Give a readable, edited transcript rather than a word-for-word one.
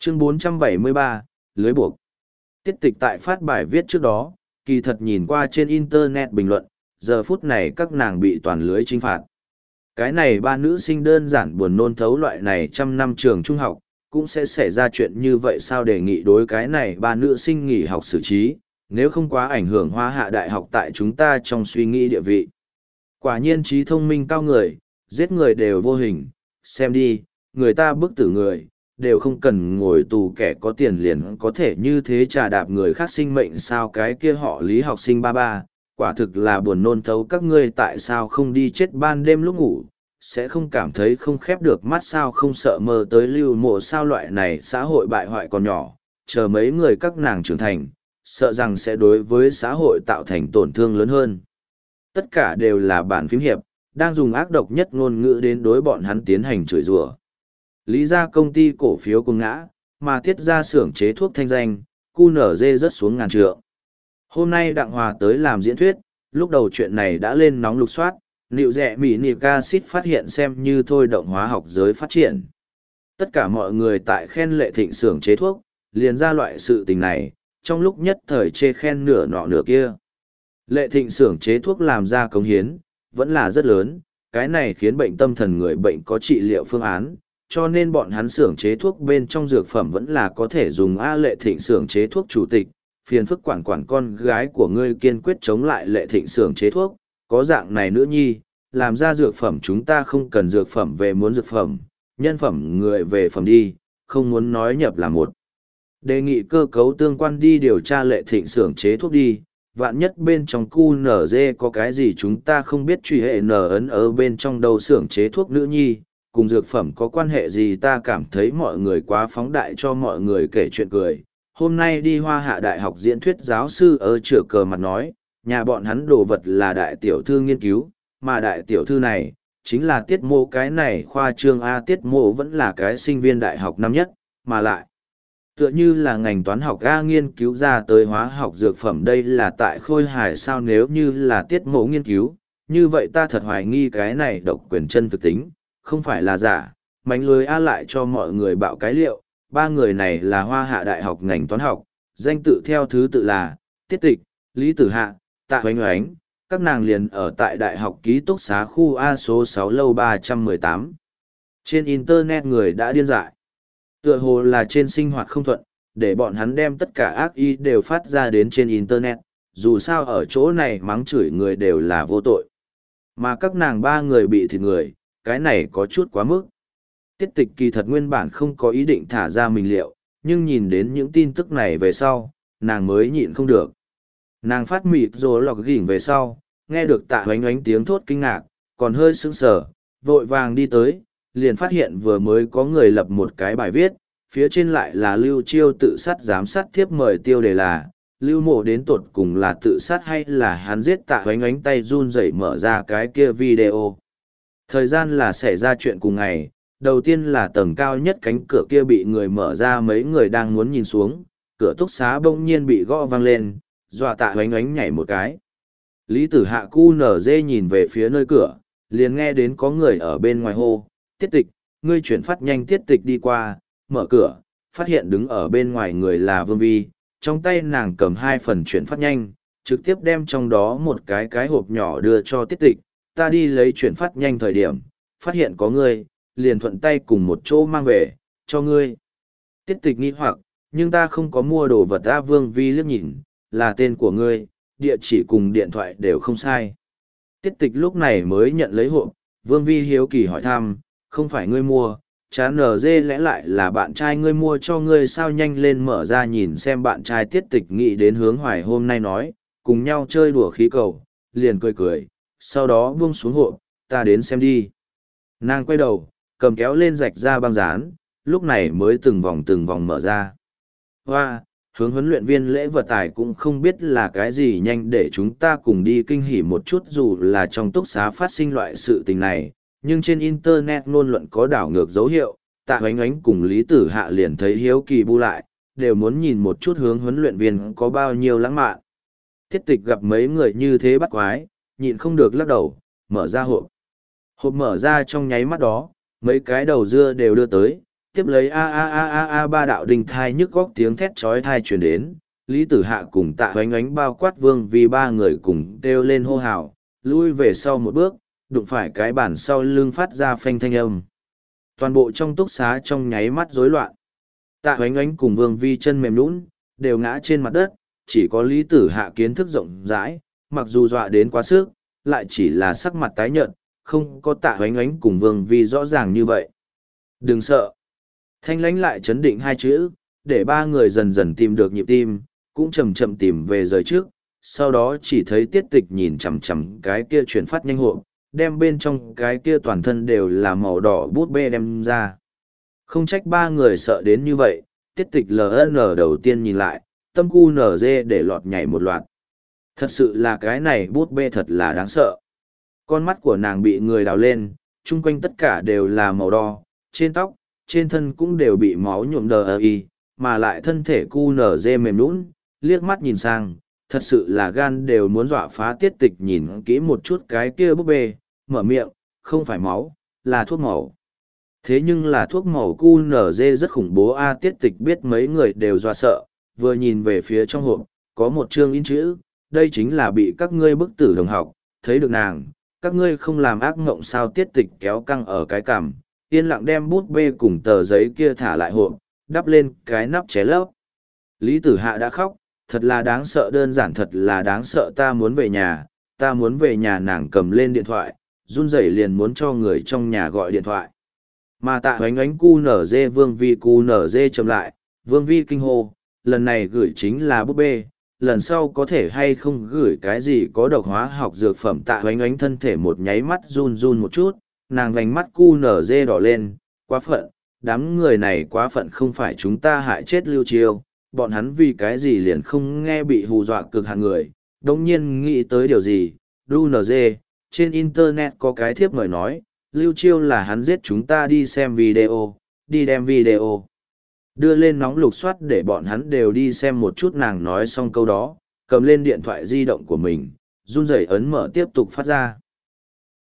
Chương 473, Lưới buộc. Tiết tịch tại phát bài viết trước đó, kỳ thật nhìn qua trên Internet bình luận, giờ phút này các nàng bị toàn lưới trinh phạt. Cái này ba nữ sinh đơn giản buồn nôn thấu loại này trăm năm trường trung học, cũng sẽ xảy ra chuyện như vậy sao đề nghị đối cái này ba nữ sinh nghỉ học xử trí, nếu không quá ảnh hưởng Hoa Hạ Đại học tại chúng ta trong suy nghĩ địa vị. Quả nhiên trí thông minh cao người, giết người đều vô hình, xem đi, người ta bức tử người, đều không cần ngồi tù kẻ có tiền liền có thể như thế trà đạp người khác sinh mệnh sao cái kia họ Lý học sinh ba ba, quả thực là buồn nôn thấu các ngươi tại sao không đi chết ban đêm lúc ngủ, sẽ không cảm thấy không khép được mắt sao không sợ mơ tới lưu mộ sao loại này xã hội bại hoại còn nhỏ, chờ mấy người các nàng trưởng thành, sợ rằng sẽ đối với xã hội tạo thành tổn thương lớn hơn. Tất cả đều là bản phím hiệp, đang dùng ác độc nhất ngôn ngữ đến đối bọn hắn tiến hành chửi rủa. Lý ra công ty cổ phiếu cùng ngã, mà tiết ra xưởng chế thuốc thanh danh, QNZ rớt xuống ngàn trượng. Hôm nay Đặng Hòa tới làm diễn thuyết, lúc đầu chuyện này đã lên nóng lục soát, liệu rẻ mỹ niệm acid phát hiện xem như thôi động hóa học giới phát triển. Tất cả mọi người tại khen Lệ Thịnh xưởng chế thuốc, liền ra loại sự tình này, trong lúc nhất thời chê khen nửa nọ nửa kia. Lệ Thịnh xưởng chế thuốc làm ra cống hiến, vẫn là rất lớn, cái này khiến bệnh tâm thần người bệnh có trị liệu phương án, cho nên bọn hắn xưởng chế thuốc bên trong dược phẩm vẫn là có thể dùng. Lệ Thịnh xưởng chế thuốc chủ tịch, phiền phức quản con gái của ngươi kiên quyết chống lại Lệ Thịnh xưởng chế thuốc, có dạng này nữa nhi, làm ra dược phẩm chúng ta không cần dược phẩm về muốn dược phẩm, nhân phẩm người về phẩm đi, không muốn nói nhập là một. Đề nghị cơ cấu tương quan đi điều tra Lệ Thịnh xưởng chế thuốc đi, vạn nhất bên trong QNZ có cái gì chúng ta không biết truy hệ ấn ở bên trong đầu xưởng chế thuốc nữ nhi, cùng dược phẩm có quan hệ gì ta cảm thấy mọi người quá phóng đại cho mọi người kể chuyện cười. Hôm nay đi Hoa Hạ Đại học diễn thuyết giáo sư ở chữa cờ mặt nói, nhà bọn hắn đồ vật là đại tiểu thư nghiên cứu, mà đại tiểu thư này, chính là Tiết Mộ cái này khoa trương A. Tiết Mộ vẫn là cái sinh viên đại học năm nhất, mà lại tựa như là ngành toán học A nghiên cứu ra tới hóa học dược phẩm đây là tại Khôi Hải sao nếu như là Tiết Mộ nghiên cứu, như vậy ta thật hoài nghi cái này độc quyền chân thực tính, không phải là giả, mánh lưới A lại cho mọi người bạo cái liệu, ba người này là Hoa Hạ Đại học ngành toán học, danh tự theo thứ tự là, Tiết Tịch, Lý Tử Hạ, Tạ Oánh Oánh, các nàng liền ở tại Đại học ký túc xá khu A số 6 lâu 318. Trên Internet người đã điên dại. Tựa hồ là trên sinh hoạt không thuận, để bọn hắn đem tất cả ác ý đều phát ra đến trên Internet, dù sao ở chỗ này mắng chửi người đều là vô tội. Mà các nàng ba người bị thịt người, cái này có chút quá mức. Tiết Tịch kỳ thật nguyên bản không có ý định thả ra mình liệu, nhưng nhìn đến những tin tức này về sau, nàng mới nhịn không được. Nàng phát mịt rồi lọc gỉnh về sau, nghe được Tạ Oánh Oánh tiếng thốt kinh ngạc, còn hơi sững sờ, vội vàng đi tới, liền phát hiện vừa mới có người lập một cái bài viết, phía trên lại là Lưu Chiêu tự sát giám sát thiếp mời tiêu đề là, Lưu Mộ đến tột cùng là tự sát hay là hắn giết Tạ Oánh Oánh tay run rẩy mở ra cái kia video. Thời gian là xảy ra chuyện cùng ngày, đầu tiên là tầng cao nhất cánh cửa kia bị người mở ra mấy người đang muốn nhìn xuống, cửa túc xá bỗng nhiên bị gõ vang lên, dọa Tạ Oánh Oánh nhảy một cái. Lý Tử Hạ QNZ nhìn về phía nơi cửa, liền nghe đến có người ở bên ngoài hô, Tiết Tịch, ngươi chuyển phát nhanh. Tiết Tịch đi qua, mở cửa, phát hiện đứng ở bên ngoài người là Vương Vi, trong tay nàng cầm 2 phần chuyển phát nhanh, trực tiếp đem trong đó một cái hộp nhỏ đưa cho Tiết Tịch, ta đi lấy chuyển phát nhanh thời điểm, phát hiện có ngươi, liền thuận tay cùng một chỗ mang về, cho ngươi. Tiết Tịch nghi hoặc, nhưng ta không có mua đồ vật. Vương Vi liếc nhìn, là tên của ngươi, địa chỉ cùng điện thoại đều không sai. Tiết Tịch lúc này mới nhận lấy hộp, Vương Vi hiếu kỳ hỏi thăm, không phải ngươi mua, chán NG lẽ lại là bạn trai ngươi mua cho ngươi sao nhanh lên mở ra nhìn xem bạn trai. Tiết Tịch nghĩ đến Hướng Hoài hôm nay nói, cùng nhau chơi đùa khí cầu, liền cười cười, sau đó buông xuống hộp, ta đến xem đi. Nàng quay đầu, cầm kéo lên rạch ra băng dán, lúc này mới từng vòng mở ra. Hoa, Hướng huấn luyện viên lễ vật tài cũng không biết là cái gì nhanh để chúng ta cùng đi kinh hỉ một chút dù là trong túc xá phát sinh loại sự tình này, nhưng trên Internet ngôn luận có đảo ngược dấu hiệu, Tạ Oánh Oánh cùng Lý Tử Hạ liền thấy hiếu kỳ bu lại, đều muốn nhìn một chút Hướng huấn luyện viên có bao nhiêu lãng mạn. Tiết Tịch gặp mấy người như thế bắt quái, nhịn không được lắc đầu, mở ra hộp. Hộp mở ra trong nháy mắt đó, mấy cái đầu dưa đều đưa tới, tiếp lấy a a a a a ba đạo đinh thai nhức góc tiếng thét chói thai truyền đến, Lý Tử Hạ cùng Tạ Hoánh Ánh bao quát Vương Vi ba người cùng kêu lên hô hào, lui về sau một bước, đụng phải cái bàn sau lưng phát ra phanh thanh âm. Toàn bộ trong túc xá trong nháy mắt rối loạn. Tạ Hoánh Ánh cùng Vương Vi chân mềm nhũn, đều ngã trên mặt đất, chỉ có Lý Tử Hạ kiến thức rộng rãi, mặc dù dọa đến quá sức, lại chỉ là sắc mặt tái nhợt, không có Tạ Hoánh Ánh cùng Vương Vi rõ ràng như vậy. Đừng sợ. Thanh Lãnh lại chấn định hai chữ, để ba người dần dần tìm được nhịp tim, cũng chậm chậm tìm về rời trước. Sau đó chỉ thấy Tiết Tịch nhìn chằm chằm cái kia chuyển phát nhanh hộ, đem bên trong cái kia toàn thân đều là màu đỏ bút bê đem ra. Không trách ba người sợ đến như vậy, Tiết Tịch LN đầu tiên nhìn lại, tâm cu nở dê để lọt nhảy một loạt. Thật sự là cái này bút bê thật là đáng sợ. Con mắt của nàng bị người đào lên, chung quanh tất cả đều là màu đỏ, trên tóc, trên thân cũng đều bị máu nhuộm đờ y, mà lại thân thể cu nở dê mềm nũng, liếc mắt nhìn sang, thật sự là gan đều muốn dọa phá. Tiết Tịch nhìn kỹ một chút cái kia búp bê, mở miệng, không phải máu, là thuốc màu. Thế nhưng là thuốc màu cu nở dê rất khủng bố a. Tiết Tịch biết mấy người đều dọa sợ, vừa nhìn về phía trong hộp, có một chương in chữ, đây chính là bị các ngươi bức tử đồng học, thấy được nàng, các ngươi không làm ác ngộng sao. Tiết Tịch kéo căng ở cái cằm, yên lặng đem bút bê cùng tờ giấy kia thả lại hộp, đắp lên cái nắp ché lấp. Lý Tử Hạ đã khóc, thật là đáng sợ, đơn giản thật là đáng sợ. Ta muốn về nhà, ta muốn về nhà. Nàng cầm lên điện thoại, run rẩy liền muốn cho người trong nhà gọi điện thoại. Mà Tạ Hoánh Ánh cu nở dê Vương Vi cu nở dê chậm lại, Vương Vi kinh hô, lần này gửi chính là búp bê, lần sau có thể hay không gửi cái gì có độc hóa học dược phẩm. Tạ Hoánh Ánh thân thể một nháy mắt run run một chút, nàng vành mắt cu nở dê đỏ lên, quá phận, đám người này quá phận, không phải chúng ta hại chết Lưu Chiêu, bọn hắn vì cái gì liền không nghe, bị hù dọa cực hạng người. Đồng nhiên nghĩ tới điều gì, đu nở dê, trên internet có cái thiếp mời nói, Lưu Chiêu là hắn giết chúng ta, đi xem video, đi đem video đưa lên nóng lục soát để bọn hắn đều đi xem một chút. Nàng nói xong câu đó, cầm lên điện thoại di động của mình, run rẩy ấn mở tiếp tục phát ra.